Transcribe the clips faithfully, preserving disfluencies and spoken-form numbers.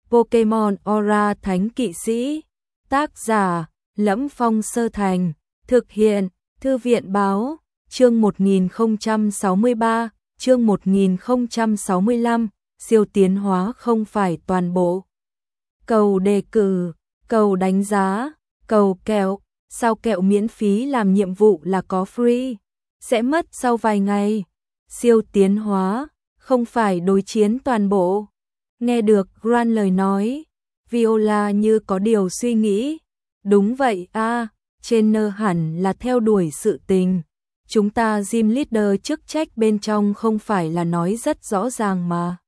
Pokemon Aura Thánh Kỵ Sĩ. Tác giả: Lẫm Phong Sơ Thành. Thực hiện: Thư viện báo. Chương một nghìn không trăm sáu mươi ba, chương một nghìn không trăm sáu mươi lăm, siêu tiến hóa không phải toàn bộ. Cầu đề cử, cầu đánh giá, cầu kẹo, sao kẹo miễn phí làm nhiệm vụ là có free, sẽ mất sau vài ngày. Siêu tiến hóa, không phải đối chiến toàn bộ. Nghe được Grant lời nói, Viola như có điều suy nghĩ. Đúng vậy a, à, trainer hẳn là theo đuổi sự tình. Chúng ta gym leader chức trách bên trong không phải là nói rất rõ ràng mà.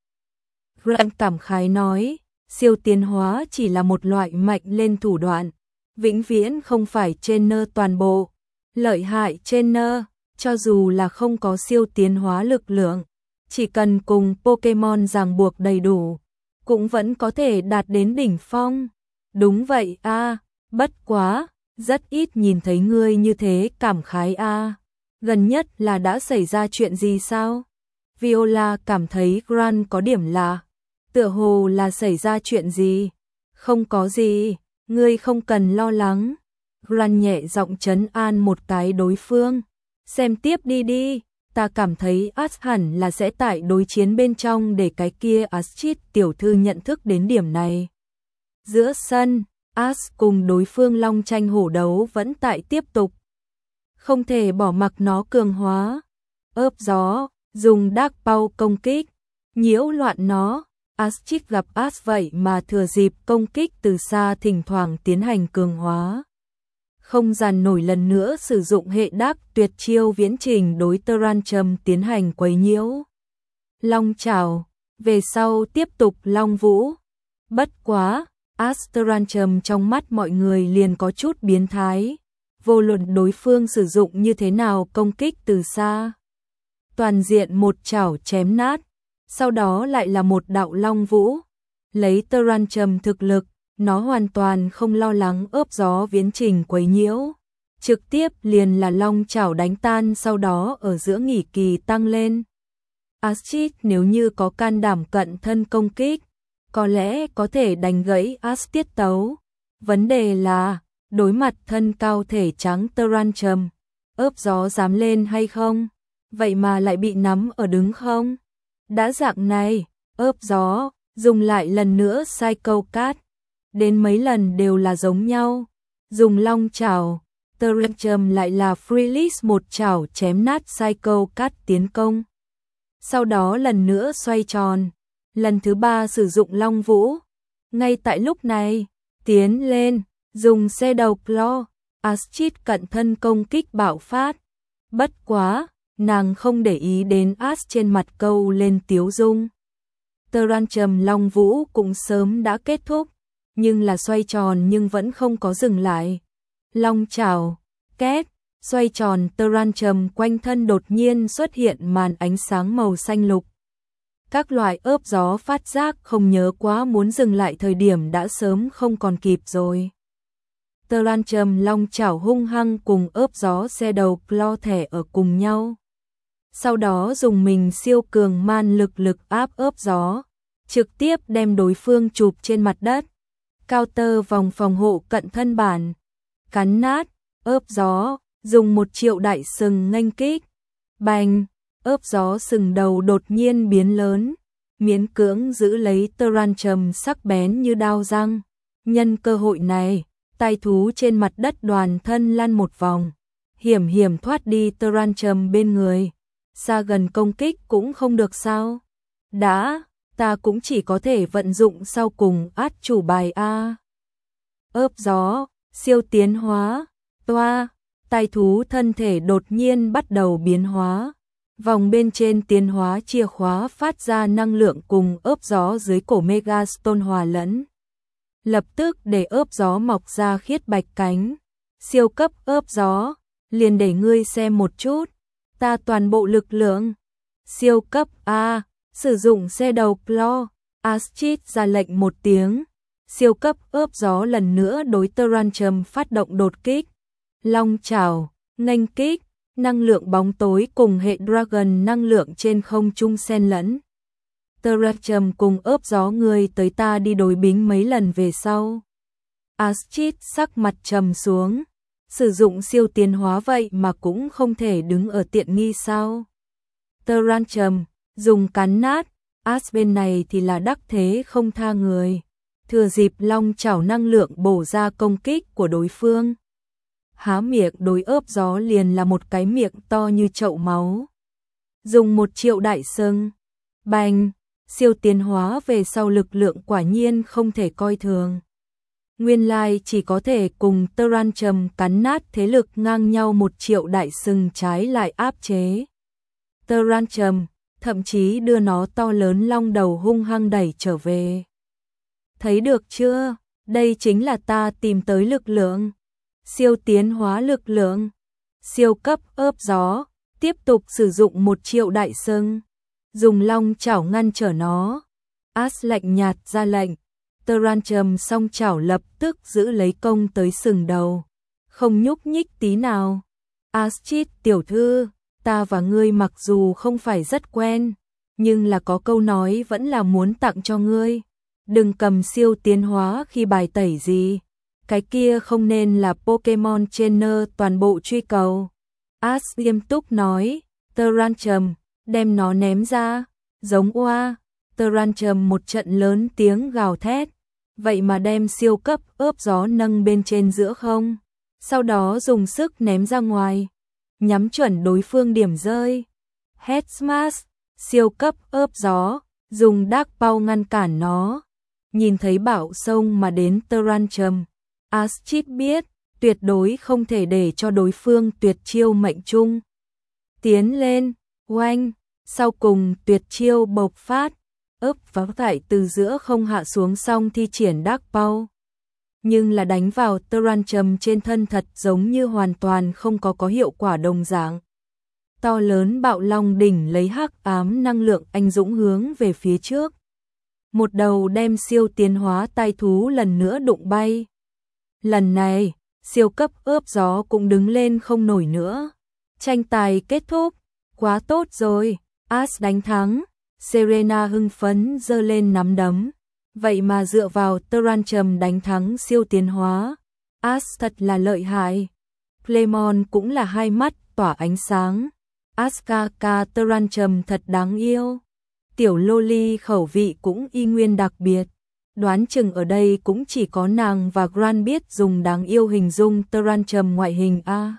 Grant cảm khái nói, siêu tiến hóa chỉ là một loại mạnh lên thủ đoạn, vĩnh viễn không phải trainer toàn bộ. Lợi hại trainer, cho dù là không có siêu tiến hóa lực lượng, chỉ cần cùng Pokemon ràng buộc đầy đủ, cũng vẫn có thể đạt đến đỉnh phong. Đúng vậy a, à, bất quá, rất ít nhìn thấy ngươi như thế cảm khái a. À. Gần nhất là đã xảy ra chuyện gì sao? Viola cảm thấy Grant có điểm lạ. Tựa hồ là xảy ra chuyện gì? Không có gì, ngươi không cần lo lắng. Grant nhẹ giọng trấn an một cái đối phương. Xem tiếp đi đi, ta cảm thấy Ash hẳn là sẽ tại đối chiến bên trong để cái kia Astrid tiểu thư nhận thức đến điểm này. Giữa sân, Ash cùng đối phương long tranh hổ đấu vẫn tại tiếp tục. Không thể bỏ mặc nó cường hóa. Ớp gió, dùng Dark Paw công kích, nhiễu loạn nó. Astrid gặp Ash vậy mà thừa dịp công kích từ xa thỉnh thoảng tiến hành cường hóa. Không dàn nổi lần nữa sử dụng hệ Dark tuyệt chiêu viễn trình đối Tyrantrum tiến hành quấy nhiễu. Long chảo, về sau tiếp tục long vũ. Bất quá, Ash Tyrantrum trong mắt mọi người liền có chút biến thái. Vô luận đối phương sử dụng như thế nào công kích từ xa, toàn diện một chảo chém nát, sau đó lại là một đạo long vũ. Lấy Tyrantrum thực lực, nó hoàn toàn không lo lắng ớp gió viễn trình quấy nhiễu, trực tiếp liền là long chảo đánh tan, sau đó ở giữa nghỉ kỳ tăng lên. Astrid nếu như có can đảm cận thân công kích, có lẽ có thể đánh gãy Ash tiết tấu. Vấn đề là, đối mặt thân cao thể trắng Tyrantrum, ớp gió dám lên hay không? Vậy mà lại bị nắm ở đứng không? Đã dạng này, ớp gió, dùng lại lần nữa Psycho Cat. Đến mấy lần đều là giống nhau. Dùng long chảo, Tyrantrum lại là Freelance một chảo chém nát Psycho Cat tiến công. Sau đó lần nữa xoay tròn. Lần thứ ba sử dụng long vũ. Ngay tại lúc này, tiến lên, dùng Shadow Claw, Astrid cận thân công kích bạo phát. Bất quá, nàng không để ý đến Ash trên mặt câu lên tiếu dung. Tyrantrum long vũ cũng sớm đã kết thúc, nhưng là xoay tròn nhưng vẫn không có dừng lại. Long chảo, két, xoay tròn Tyrantrum quanh thân đột nhiên xuất hiện màn ánh sáng màu xanh lục. Các loại ớp gió phát giác không nhớ quá muốn dừng lại thời điểm đã sớm không còn kịp rồi. Tyrantrum long chảo hung hăng cùng ớp gió Shadow Claw thẻ ở cùng nhau. Sau đó dùng mình siêu cường man lực lực áp ớp gió, trực tiếp đem đối phương chụp trên mặt đất. Counter vòng phòng hộ cận thân bản, cắn nát, ớp gió, dùng một triệu đại sừng nghênh kích. Bành, ớp gió sừng đầu đột nhiên biến lớn, miễn cưỡng giữ lấy Tyrantrum sắc bén như đao răng. Nhân cơ hội này, tai thú trên mặt đất đoàn thân lăn một vòng, hiểm hiểm thoát đi Tyrantrum bên người. Xa gần công kích cũng không được sao? Đã, ta cũng chỉ có thể vận dụng sau cùng át chủ bài a. Ớp gió, siêu tiến hóa, toa, tai thú thân thể đột nhiên bắt đầu biến hóa. Vòng bên trên tiến hóa chìa khóa phát ra năng lượng cùng ớp gió dưới cổ Megastone hòa lẫn. Lập tức để ớp gió mọc ra khiết bạch cánh. Siêu cấp ớp gió, liền để ngươi xem một chút. Ta toàn bộ lực lượng. Siêu cấp A, sử dụng Shadow Claw, Astrid ra lệnh một tiếng. Siêu cấp ớp gió lần nữa đối Tyrantrum phát động đột kích. Long chảo, nghênh kích, năng lượng bóng tối cùng hệ Dragon năng lượng trên không trung xen lẫn. Terrachum cùng ớp gió người tới ta đi đối bính mấy lần về sau. Astrid sắc mặt trầm xuống, sử dụng siêu tiến hóa vậy mà cũng không thể đứng ở tiện nghi sao. Terrachum, dùng cắn nát, As bên này thì là đắc thế không tha người. Thừa dịp long chảo năng lượng bổ ra công kích của đối phương. Há miệng đối ớp gió liền là một cái miệng to như chậu máu. Dùng một triệu đại sừng. Bành, siêu tiến hóa về sau lực lượng quả nhiên không thể coi thường. Nguyên lai chỉ có thể cùng Terrachum cắn nát thế lực ngang nhau một triệu đại sừng trái lại áp chế. Terrachum, thậm chí đưa nó to lớn long đầu hung hăng đẩy trở về. Thấy được chưa? Đây chính là ta tìm tới lực lượng. Siêu tiến hóa lực lượng. Siêu cấp ớp gió. Tiếp tục sử dụng một triệu đại sừng. Dùng long chảo ngăn trở nó. As lạnh nhạt ra lệnh. Terrachum song chảo lập tức giữ lấy công tới sừng đầu. Không nhúc nhích tí nào. Astrid tiểu thư, ta và ngươi mặc dù không phải rất quen, nhưng là có câu nói vẫn là muốn tặng cho ngươi. Đừng cầm siêu tiến hóa khi bài tẩy gì. Cái kia không nên là Pokemon Trainer toàn bộ truy cầu. As nghiêm túc nói. Terrachum, đem nó ném ra. Giống oa. Terrachum một trận lớn tiếng gào thét. Vậy mà đem siêu cấp ớp gió nâng bên trên giữa không. Sau đó dùng sức ném ra ngoài. Nhắm chuẩn đối phương điểm rơi. Head Smash, siêu cấp ớp gió. Dùng Dark Paw ngăn cản nó. Nhìn thấy bão sông mà đến Terrachum, Astrid biết tuyệt đối không thể để cho đối phương tuyệt chiêu mệnh trung. Tiến lên, oanh, sau cùng tuyệt chiêu bộc phát, ớp pháo thải từ giữa không hạ xuống xong thi triển Dark Paw. Nhưng là đánh vào Terrachum trên thân thật giống như hoàn toàn không có có hiệu quả đồng dạng. To lớn bạo long đỉnh lấy hắc ám năng lượng anh dũng hướng về phía trước. Một đầu đem siêu tiến hóa tai thú lần nữa đụng bay. Lần này, siêu cấp ớp gió cũng đứng lên không nổi nữa. Tranh tài kết thúc, quá tốt rồi, As đánh thắng. Serena hưng phấn giơ lên nắm đấm. Vậy mà dựa vào Terrachum đánh thắng siêu tiến hóa. As thật là lợi hại. Clemon cũng là hai mắt tỏa ánh sáng. Askaka Terrachum thật đáng yêu. Tiểu Loli khẩu vị cũng y nguyên đặc biệt. Đoán chừng ở đây cũng chỉ có nàng và Gran biết dùng đáng yêu hình dung Terrachum ngoại hình a.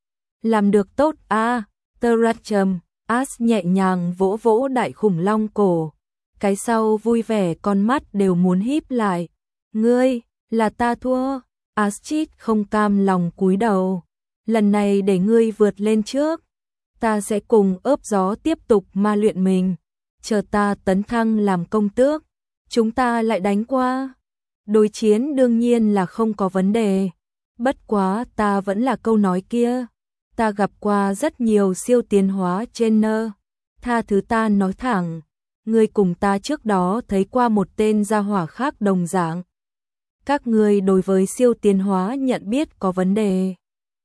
Làm được tốt a, Terrachum. As nhẹ nhàng vỗ vỗ đại khủng long cổ. Cái sau vui vẻ con mắt đều muốn híp lại. Ngươi, là ta thua. Astrid không cam lòng cúi đầu. Lần này để ngươi vượt lên trước. Ta sẽ cùng ớp gió tiếp tục ma luyện mình. Chờ ta tấn thăng làm công tước. Chúng ta lại đánh qua. Đối chiến đương nhiên là không có vấn đề. Bất quá ta vẫn là câu nói kia. Ta gặp qua rất nhiều siêu tiến hóa trainer. Tha thứ ta nói thẳng. Ngươi cùng ta trước đó thấy qua một tên gia hỏa khác đồng dạng. Các ngươi đối với siêu tiến hóa nhận biết có vấn đề.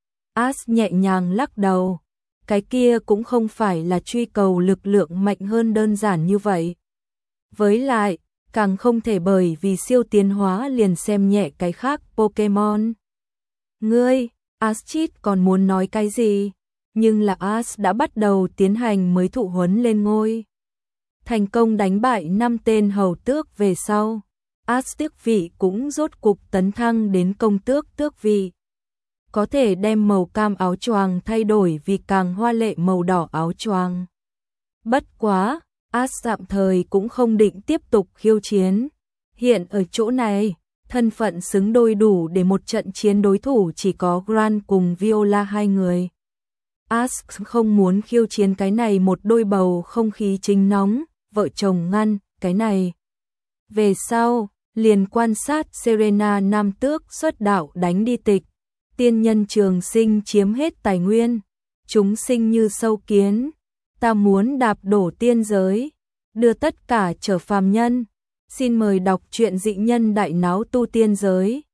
As nhẹ nhàng lắc đầu. Cái kia cũng không phải là truy cầu lực lượng mạnh hơn đơn giản như vậy. Với lại, càng không thể bởi vì siêu tiến hóa liền xem nhẹ cái khác Pokemon. Ngươi, Astrid còn muốn nói cái gì? Nhưng là As đã bắt đầu tiến hành mới thụ huấn lên ngôi. Thành công đánh bại năm tên hầu tước về sau. As tước vị cũng rốt cục tấn thăng đến công tước tước vị. Có thể đem màu cam áo choàng thay đổi vì càng hoa lệ màu đỏ áo choàng. Bất quá, As tạm thời cũng không định tiếp tục khiêu chiến. Hiện ở chỗ này, thân phận xứng đôi đủ để một trận chiến đối thủ chỉ có Gran cùng Viola hai người. As không muốn khiêu chiến cái này một đôi bầu không khí chính nóng, vợ chồng ngăn, cái này. Về sau, liền quan sát Serena nam tước xuất đạo đánh đi tịch. Tiên nhân trường sinh chiếm hết tài nguyên. Chúng sinh như sâu kiến. Ta muốn đạp đổ tiên giới. Đưa tất cả trở phàm nhân. Xin mời đọc truyện dị nhân đại náo tu tiên giới.